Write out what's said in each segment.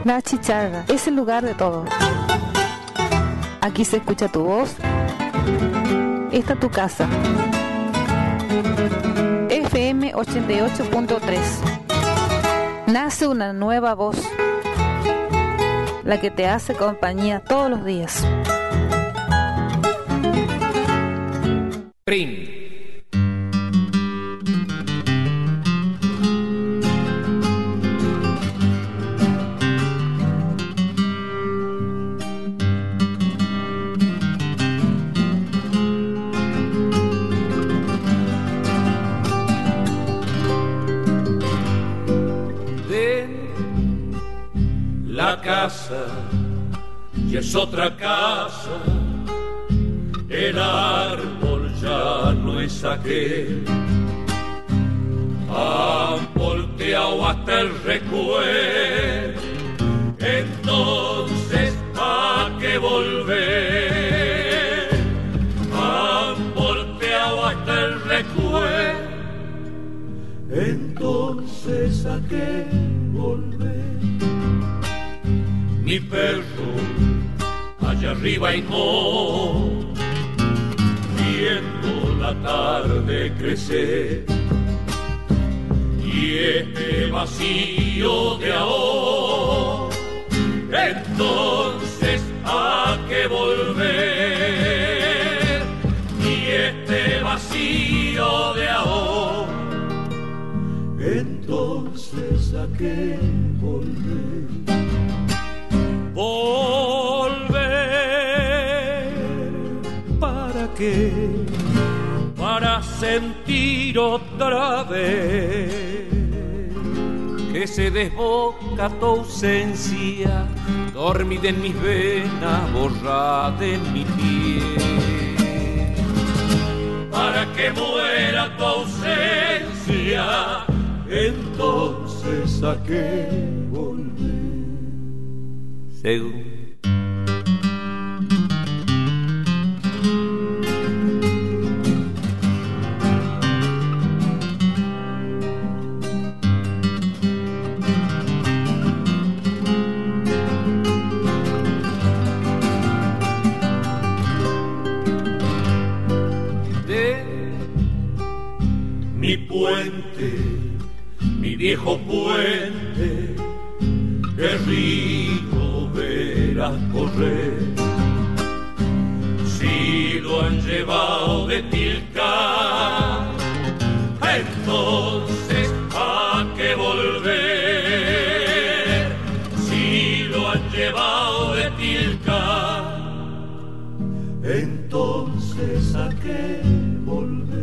La Chicharra es el lugar de todo. Aquí se escucha tu voz. Esta es tu casa. FM 88.3. Nace una nueva voz, la que te hace compañía todos los días. Prim. La casa ya es otra casa, el árbol ya no es aquel. Han volteado hasta el recuerdo, entonces ¿a qué volver? Han volteado hasta el recuerdo, entonces ¿a qué volver? Mi perro allá arriba y no, viendo la tarde crecer, y este vacío de ahora, entonces ¿a qué volver? Y este vacío de ahora, entonces ¿a qué volver? Volver, ¿para qué? Para sentir otra vez que se desboca tu ausencia, dormida en mis venas, borrada en mi piel. Para que muera tu ausencia, entonces ¿a qué volver? Según mi puente, mi viejo puente, qué rico verás correr. Si lo han llevado de Tilca, entonces ¿a qué volver? Si lo han llevado de Tilca, entonces ¿a qué volver?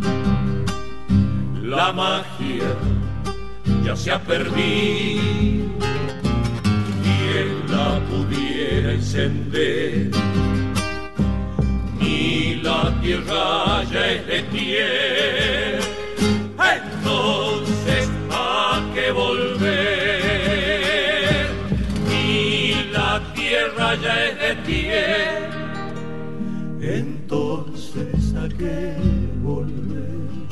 La magia ya se ha perdido, quien la pudiera encender, ni la tierra ya es de tierra, entonces ¿a qué volver? Ni la tierra ya es de tierra, entonces ¿a qué volver?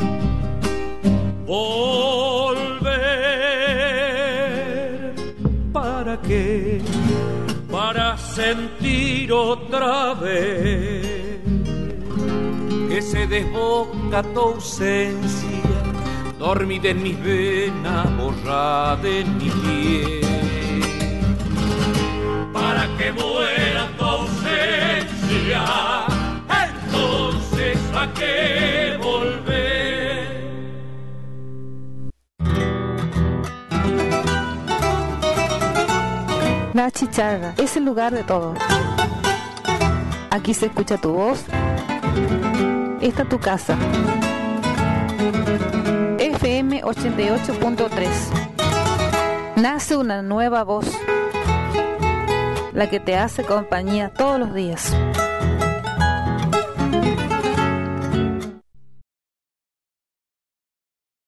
Volver, ¿para qué? Para sentir otra vez que se desboca tu ausencia, dormida en mis venas, borrada en mi piel. Para que muera tu ausencia, entonces ¿a qué volver? La Chicharra es el lugar de todo. Aquí se escucha tu voz. Esta es tu casa. FM 88.3. Nace una nueva voz, la que te hace compañía todos los días.